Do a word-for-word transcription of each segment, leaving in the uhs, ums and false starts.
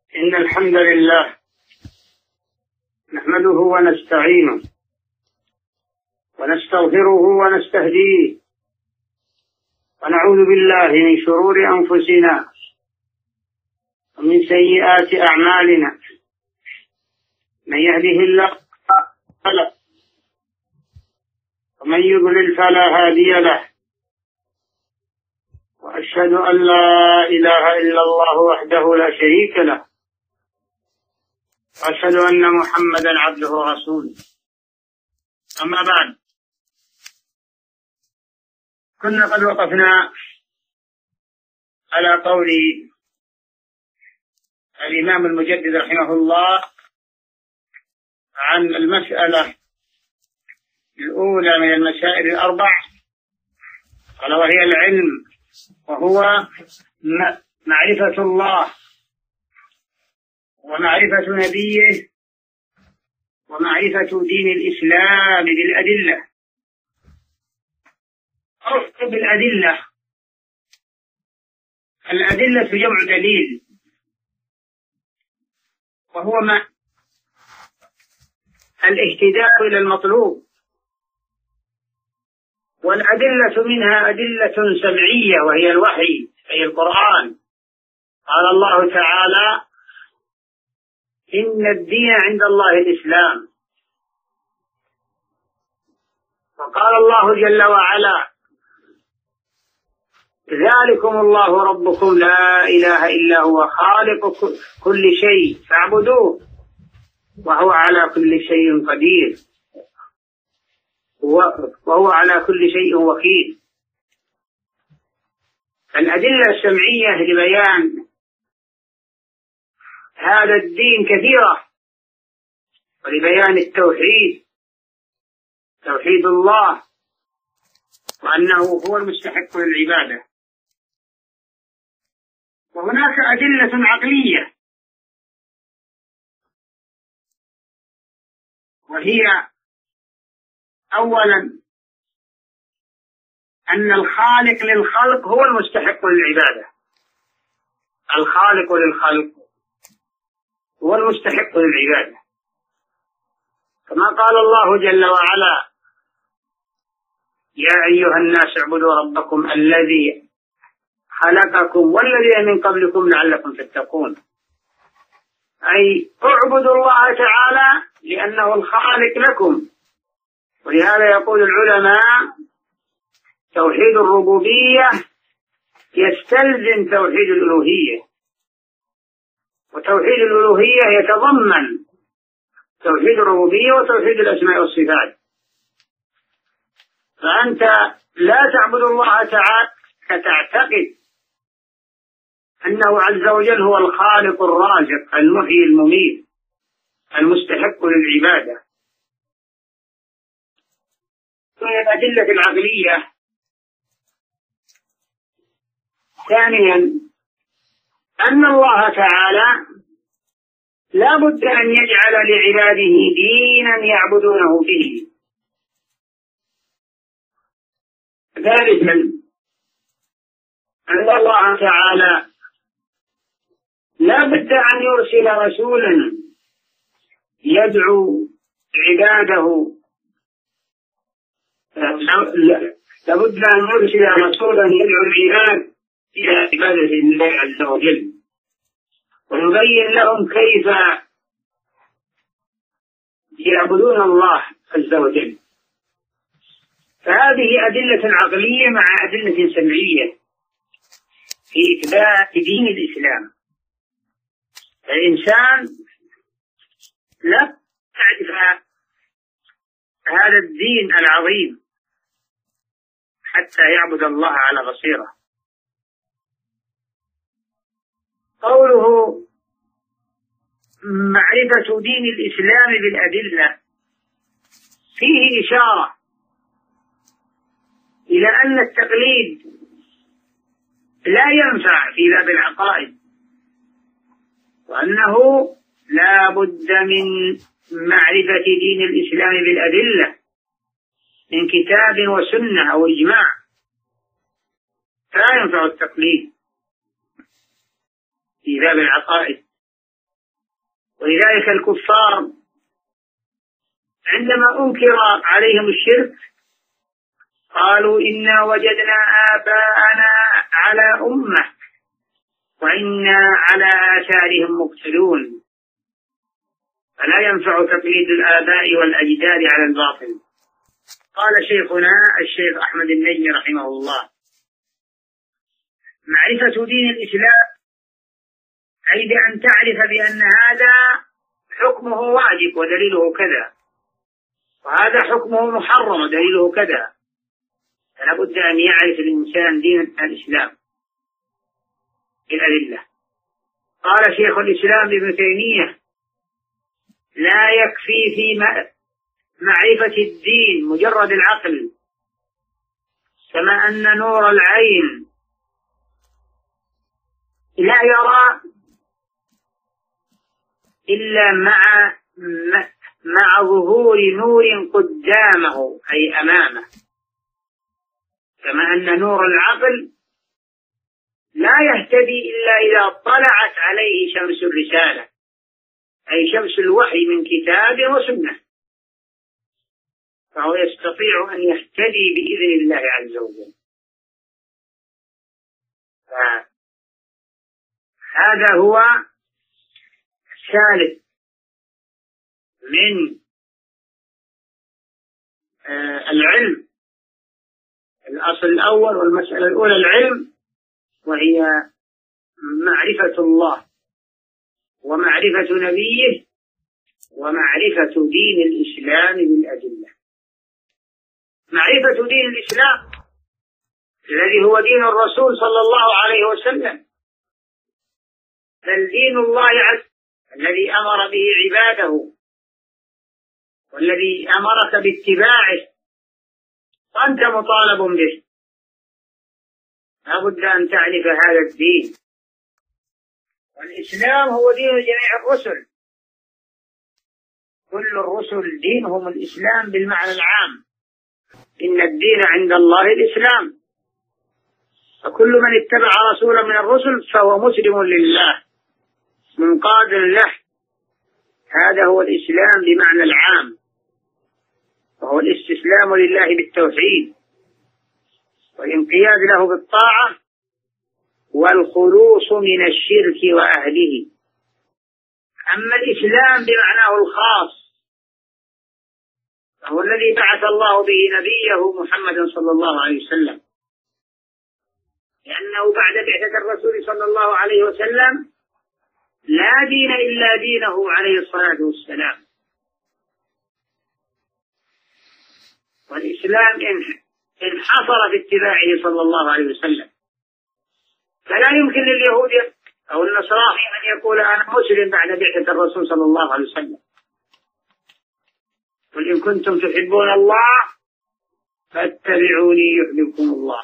إن الحمد لله نحمده ونستعينه ونستغفره ونستهديه ونعوذ بالله من شرور أنفسنا ومن سيئات أعمالنا. من يهده الله فلا ومن يضلل فلا هادي له، وأشهد أن لا إله إلا الله وحده لا شريك له، وأشهد أن محمدا عبده ورسوله. أما بعد، كنا قد وقفنا على قول الإمام المجدد رحمه الله عن المسألة الأولى من المسائل الأربع، قال: وهي العلم، وهو معرفة الله ومعرفة نبيه ومعرفة دين الإسلام بالأدلة أو بالأدلة. الأدلة جمع دليل، وهو ما الاهتداء إلى المطلوب، والأدلة منها أدلة سمعية وهي الوحي أي القرآن. قال الله تعالى: إن الدين عند الله الإسلام. وقال الله جل وعلا: ذلكم الله ربكم لا إله إلا هو خالق كل شيء فاعبدوه وهو على كل شيء قدير وهو على كل شيء وكيل. الأدلة السمعية لبيان هذا الدين كثيرة، ولبيان التوحيد، توحيد الله، وأنه هو المستحق للعبادة. وهناك أدلة عقلية، وهي أولا أن الخالق للخلق هو المستحق للعبادة. الخالق للخلق هو المستحق للعبادة، كما قال الله جل وعلا: يا أيها الناس اعبدوا ربكم الذي خلقكم والذين من قبلكم لعلكم تتقون. أي اعبدوا الله تعالى لأنه الخالق لكم. ولهذا يقول العلماء: توحيد الربوبية يستلزم توحيد الألوهية، وتوحيد الألوهية يتضمن توحيد الربوبية وتوحيد الأسماء والصفات. فأنت لا تعبد الله تعالى فتعتقد أنه عز وجل هو الخالق الرازق المحيي المميت المستحق للعبادة. من الأدلة العقلية ثانيا أن الله تعالى لا بد أن يجعل لعباده دينا يعبدونه به. ثالثا أن الله تعالى لا بد أن يرسل رسولا يدعو عباده، لابد أن يرسل رسولا يدعو العباد إلى عبادة الله عز وجل، ويبين لهم كيف يعبدون الله عز وجل. فهذه أدلة عقلية مع أدلة سمعية في إثبات دين الإسلام. الإنسان لا يعرف هذا الدين العظيم حتى يعبد الله على بصيرة. قوله معرفة دين الإسلام بالأدلة فيه إشارة إلى أن التقليد لا ينفع في باب العقائد، وأنه لا بد من معرفة دين الإسلام بالأدلة من كتاب وسنة أو إجماع، فلا ينفع التقليد في باب العقائد. ولذلك الكفار عندما أنكر عليهم الشرك قالوا إنا وجدنا آباءنا على أمة وإنا على آثارهم مقتدون. فلا ينفع تقليد الآباء والأجداد على الباطل. قال شيخنا الشيخ أحمد النجمي رحمه الله: معرفة دين الإسلام أي بأن تعرف بأن هذا حكمه واجب ودليله كذا، وهذا حكمه محرم ودليله كذا. فلا بد أن يعرف الإنسان دين الإسلام بالأدلة. قال شيخ الإسلام ابن تيمية: لا يكفي في معرفة الدين مجرد العقل، كما أن نور العين لا يرى إلا مع مع ظهور نور قدامه أي أمامه، كما أن نور العقل لا يهتدي إلا إذا طلعت عليه شمس الرسالة أي شمس الوحي من كتاب وسنة، فهو يستطيع أن يهتدي بإذن الله عز وجل. هذا هو الثالث من آه العلم. الأصل الأول والمسألة الأولى العلم، وهي معرفة الله ومعرفة نبيه ومعرفة دين الإسلام بالأدلة. معرفة دين الإسلام الذي هو دين الرسول صلى الله عليه وسلم، بل دين الله عز الذي أمر به عباده والذي أمرك باتباعه وأنت مطالب به. لا بد أن تعرف هذا الدين. والإسلام هو دين جميع الرسل، كل الرسل دينهم الإسلام بالمعنى العام، إن الدين عند الله الإسلام، فكل من اتبع رسولا من الرسل فهو مسلم لله منقاد له. هذا هو الإسلام بمعنى العام، وهو الاستسلام لله بالتوحيد والانقياد له بالطاعة والخلوص من الشرك وأهله. أما الإسلام بمعناه الخاص فهو الذي بعث الله به نبيه محمد صلى الله عليه وسلم، لأنه بعد بعثة الرسول صلى الله عليه وسلم لا دين إلا دينه عليه الصلاة والسلام. والإسلام انحصر في اتباعه صلى الله عليه وسلم، فلا يمكن لليهود أو النصارى أن يقول أنا مسلم بعد بعثة الرسول صلى الله عليه وسلم. قل إن كنتم تحبون الله فاتبعوني يحببكم الله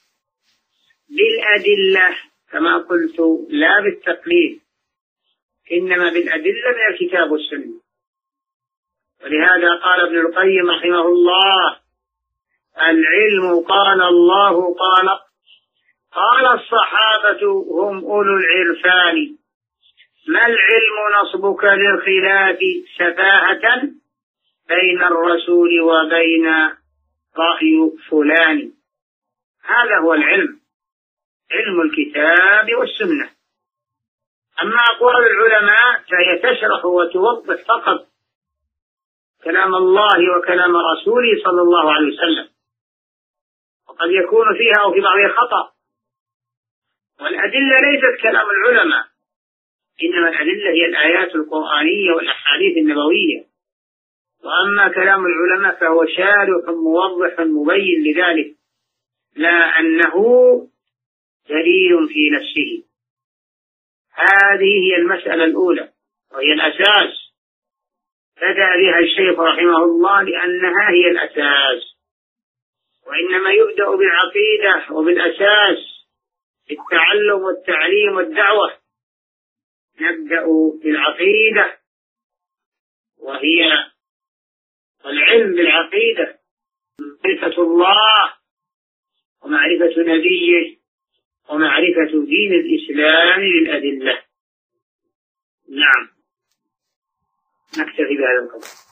بالأدلة كما قلت، لا بالتقليد، إنما بالأدلة من الكتاب والسنة. ولهذا قال ابن القيم رحمه الله: العلم قال الله قال قال الصحابة هم أولو العرفان، ما العلم نصبك للخلاف سفاهة بين الرسول وبين رأي فلان. هذا هو العلم، علم الكتاب والسنة. أما أقوال العلماء فهي تشرح وتوضح فقط كلام الله وكلام رسوله صلى الله عليه وسلم، وقد يكون فيها أو في بعضها خطأ. والأدلة ليست كلام العلماء، إنما الأدلة هي الآيات القرآنية والأحاديث النبوية. وأما كلام العلماء فهو شارح موضح مبين لذلك، لا أنه دليل في نفسه. هذه هي المسألة الأولى وهي الأساس، بدأ بها الشيخ رحمه الله لأنها هي الأساس. وإنما يبدأ بالعقيدة وبالأساس، التعلم والتعليم والدعوة. نبدأ بالعقيدة وهي العلم بالعقيدة، معرفة الله ومعرفة نبيه ومعرفة دين الإسلام للأدلة. نعم. نكتفي بهذا القدر.